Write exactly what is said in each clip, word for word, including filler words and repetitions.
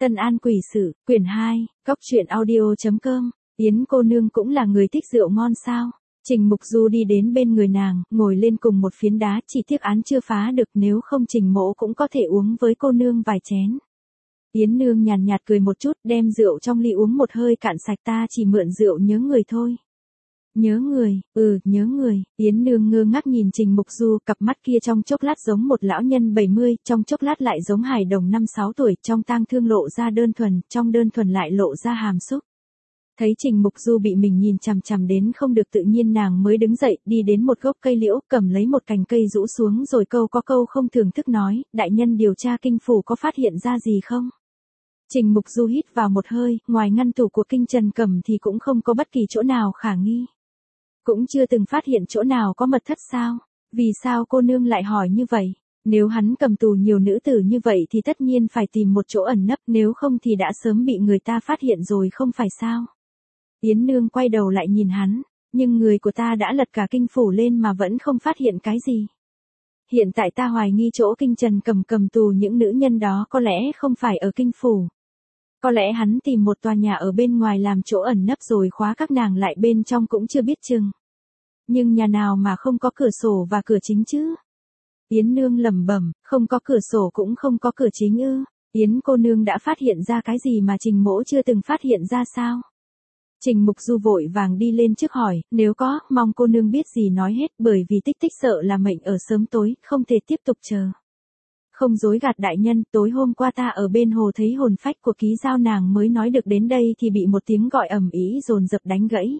Tân An Quỷ Sự, quyển hai, cóc truyện audio.com, Yến cô nương cũng là người thích rượu ngon sao? Trình Mục Du đi đến bên người nàng, ngồi lên cùng một phiến đá, chỉ tiếc án chưa phá được, nếu không Trình Mỗ cũng có thể uống với cô nương vài chén. Yến nương nhàn nhạt cười một chút, đem rượu trong ly uống một hơi cạn sạch, ta chỉ mượn rượu nhớ người thôi. Nhớ người, ừ, nhớ người. Yến nương ngơ ngác nhìn Trình Mục Du, cặp mắt kia trong chốc lát giống một lão nhân bảy mươi, trong chốc lát lại giống hài đồng năm sáu tuổi, trong tang thương lộ ra đơn thuần, trong đơn thuần lại lộ ra hàm xúc. Thấy Trình Mục Du bị mình nhìn chằm chằm đến không được tự nhiên, nàng mới đứng dậy, đi đến một gốc cây liễu, cầm lấy một cành cây rũ xuống rồi câu có câu không thưởng thức nói, đại nhân điều tra kinh phủ có phát hiện ra gì không? Trình Mục Du hít vào một hơi, ngoài ngăn tủ của Kinh Trần Cẩm thì cũng không có bất kỳ chỗ nào khả nghi. Cũng chưa từng phát hiện chỗ nào có mật thất sao? Vì sao cô nương lại hỏi như vậy? Nếu hắn cầm tù nhiều nữ tử như vậy thì tất nhiên phải tìm một chỗ ẩn nấp, nếu không thì đã sớm bị người ta phát hiện rồi không phải sao? Yến nương quay đầu lại nhìn hắn, nhưng người của ta đã lật cả kinh phủ lên mà vẫn không phát hiện cái gì. Hiện tại ta hoài nghi chỗ Kinh Trần Cẩm cầm tù những nữ nhân đó có lẽ không phải ở kinh phủ. Có lẽ hắn tìm một tòa nhà ở bên ngoài làm chỗ ẩn nấp rồi khóa các nàng lại bên trong cũng chưa biết chừng. Nhưng nhà nào mà không có cửa sổ và cửa chính chứ? Yến nương lẩm bẩm, không có cửa sổ cũng không có cửa chính ư? Yến cô nương đã phát hiện ra cái gì mà Trình Mỗ chưa từng phát hiện ra sao? Trình Mục Du vội vàng đi lên trước hỏi, nếu có, mong cô nương biết gì nói hết, bởi vì Tích Tích sợ là mệnh ở sớm tối, không thể tiếp tục chờ. Không dối gạt đại nhân, tối hôm qua ta ở bên hồ thấy hồn phách của Ký Giao, nàng mới nói được đến đây thì bị một tiếng gọi ầm ĩ dồn dập đánh gãy.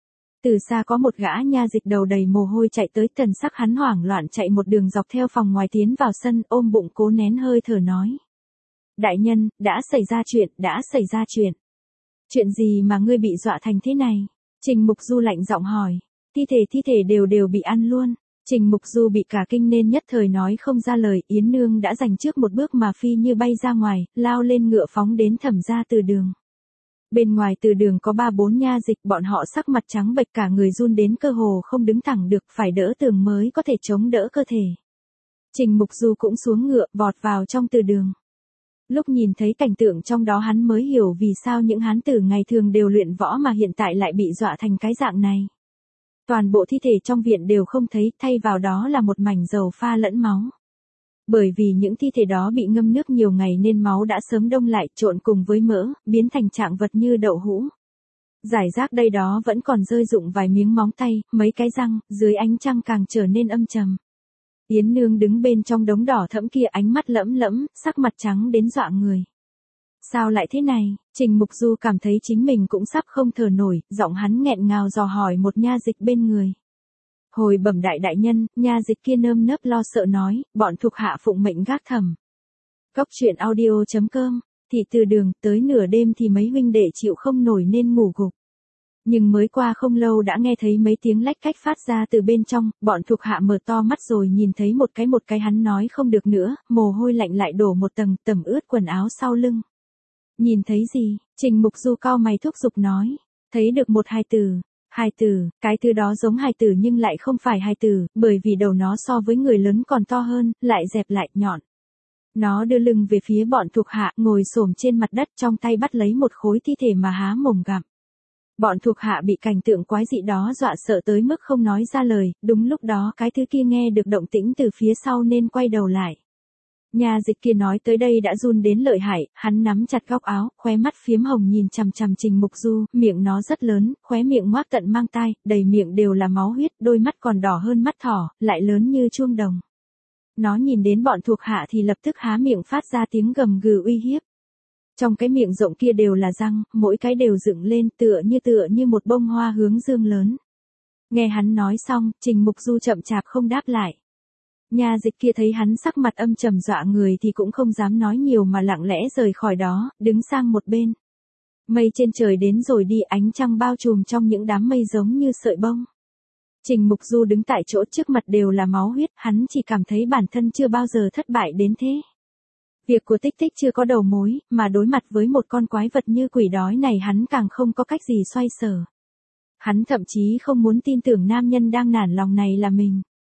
Từ xa có một gã nha dịch đầu đầy mồ hôi chạy tới, thần sắc hắn hoảng loạn chạy một đường dọc theo phòng ngoài tiến vào sân, ôm bụng cố nén hơi thở nói. Đại nhân, đã xảy ra chuyện, đã xảy ra chuyện. Chuyện gì mà ngươi bị dọa thành thế này? Trình Mục Du lạnh giọng hỏi. Thi thể thi thể đều đều bị ăn luôn. Trình Mục Du bị cả kinh nên nhất thời nói không ra lời. Yến nương đã giành trước một bước mà phi như bay ra ngoài, lao lên ngựa phóng đến Thẩm gia từ đường. Bên ngoài từ đường có ba bốn nha dịch, bọn họ sắc mặt trắng bệch, cả người run đến cơ hồ không đứng thẳng được, phải đỡ tường mới có thể chống đỡ cơ thể. Trình Mục Du cũng xuống ngựa, vọt vào trong từ đường. Lúc nhìn thấy cảnh tượng trong đó hắn mới hiểu vì sao những hán tử ngày thường đều luyện võ mà hiện tại lại bị dọa thành cái dạng này. Toàn bộ thi thể trong viện đều không thấy, thay vào đó là một mảnh dầu pha lẫn máu. Bởi vì những thi thể đó bị ngâm nước nhiều ngày nên máu đã sớm đông lại, trộn cùng với mỡ, biến thành trạng vật như đậu hũ. Giải rác đây đó vẫn còn rơi rụng vài miếng móng tay, mấy cái răng, dưới ánh trăng càng trở nên âm trầm. Yến nương đứng bên trong đống đỏ thẫm kia, ánh mắt lẫm lẫm, sắc mặt trắng đến dọa người. Sao lại thế này? Trình Mục Du cảm thấy chính mình cũng sắp không thở nổi, giọng hắn nghẹn ngào dò hỏi một nha dịch bên người. Hồi bẩm đại đại nhân, nha dịch kia nơm nớp lo sợ nói, bọn thuộc hạ phụng mệnh gác thẩm. Cóc truyện audio.com, thì từ đường tới nửa đêm thì mấy huynh đệ chịu không nổi nên ngủ gục. Nhưng mới qua không lâu đã nghe thấy mấy tiếng lách cách phát ra từ bên trong, bọn thuộc hạ mở to mắt rồi nhìn thấy một cái một cái, hắn nói không được nữa, mồ hôi lạnh lại đổ một tầng, tẩm ướt quần áo sau lưng. Nhìn thấy gì? Trình Mục Du cau mày thúc giục nói, thấy được một hài tử. Hài tử, cái thứ đó giống hài tử nhưng lại không phải hài tử, bởi vì đầu nó so với người lớn còn to hơn, lại dẹp lại nhọn. Nó đưa lưng về phía bọn thuộc hạ, ngồi xổm trên mặt đất, trong tay bắt lấy một khối thi thể mà há mồm gặm. Bọn thuộc hạ bị cảnh tượng quái dị đó dọa sợ tới mức không nói ra lời, đúng lúc đó cái thứ kia nghe được động tĩnh từ phía sau nên quay đầu lại. Nhà dịch kia nói tới đây đã run đến lợi hại, hắn nắm chặt góc áo, khóe mắt phiếm hồng nhìn chằm chằm Trình Mục Du, miệng nó rất lớn, khóe miệng ngoác tận mang tai, đầy miệng đều là máu huyết, đôi mắt còn đỏ hơn mắt thỏ, lại lớn như chuông đồng. Nó nhìn đến bọn thuộc hạ thì lập tức há miệng phát ra tiếng gầm gừ uy hiếp. Trong cái miệng rộng kia đều là răng, mỗi cái đều dựng lên tựa như tựa như một bông hoa hướng dương lớn. Nghe hắn nói xong, Trình Mục Du chậm chạp không đáp lại. Nha dịch kia thấy hắn sắc mặt âm trầm dọa người thì cũng không dám nói nhiều mà lặng lẽ rời khỏi đó, đứng sang một bên. Mây trên trời đến rồi đi, ánh trăng bao trùm trong những đám mây giống như sợi bông. Trình Mục Du đứng tại chỗ, trước mặt đều là máu huyết, hắn chỉ cảm thấy bản thân chưa bao giờ thất bại đến thế. Việc của Tích Tích chưa có đầu mối, mà đối mặt với một con quái vật như quỷ đói này hắn càng không có cách gì xoay sở. Hắn thậm chí không muốn tin tưởng nam nhân đang nản lòng này là mình.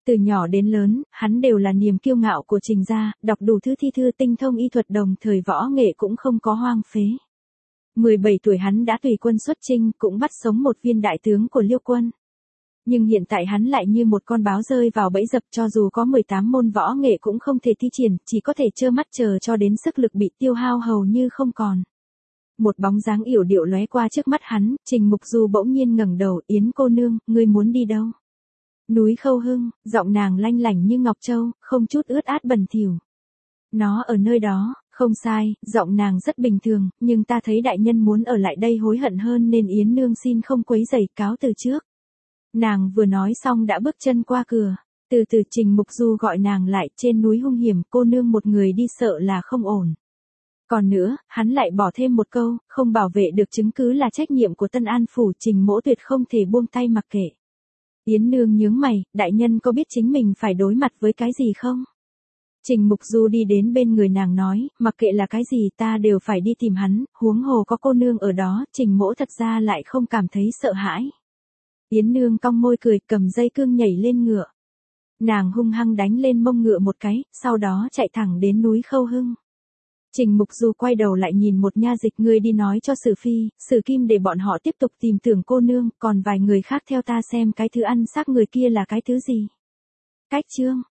Từ nhỏ đến lớn, hắn đều là niềm kiêu ngạo của Trình gia, đọc đủ thứ thi thư tinh thông y thuật đồng thời võ nghệ cũng không có hoang phế. mười bảy tuổi hắn đã tùy quân xuất chinh, cũng bắt sống một viên đại tướng của Liêu quân. Nhưng hiện tại hắn lại như một con báo rơi vào bẫy dập, cho dù có mười tám môn võ nghệ cũng không thể thi triển, chỉ có thể trơ mắt chờ cho đến sức lực bị tiêu hao hầu như không còn. Một bóng dáng yểu điệu lóe qua trước mắt hắn, Trình Mục Du bỗng nhiên ngẩng đầu, Yến cô nương, ngươi muốn đi đâu? Núi Khâu Hưng, giọng nàng lanh lảnh như ngọc châu, không chút ướt át bẩn thỉu. Nó ở nơi đó, không sai, giọng nàng rất bình thường, nhưng ta thấy đại nhân muốn ở lại đây hối hận hơn nên Yến nương xin không quấy rầy, cáo từ trước. Nàng vừa nói xong đã bước chân qua cửa. Từ từ Trình Mục Du gọi nàng lại, trên núi hung hiểm, cô nương một người đi sợ là không ổn. Còn nữa, hắn lại bỏ thêm một câu, không bảo vệ được chứng cứ là trách nhiệm của Tân An Phủ, Trình mỗ tuyệt không thể buông tay mặc kệ. Yến nương nhướng mày, đại nhân có biết chính mình phải đối mặt với cái gì không? Trình Mục Du đi đến bên người nàng nói, mặc kệ là cái gì ta đều phải đi tìm hắn, huống hồ có cô nương ở đó, Trình mỗ thật ra lại không cảm thấy sợ hãi. Yến nương cong môi cười, cầm dây cương nhảy lên ngựa. Nàng hung hăng đánh lên mông ngựa một cái, sau đó chạy thẳng đến núi Khâu Hưng. Trình Mục Du quay đầu lại nhìn một nha dịch, ngươi đi nói cho Sử Phi, Sử Kim để bọn họ tiếp tục tìm tưởng cô nương, còn vài người khác theo ta xem cái thứ ăn xác người kia là cái thứ gì. Cách chương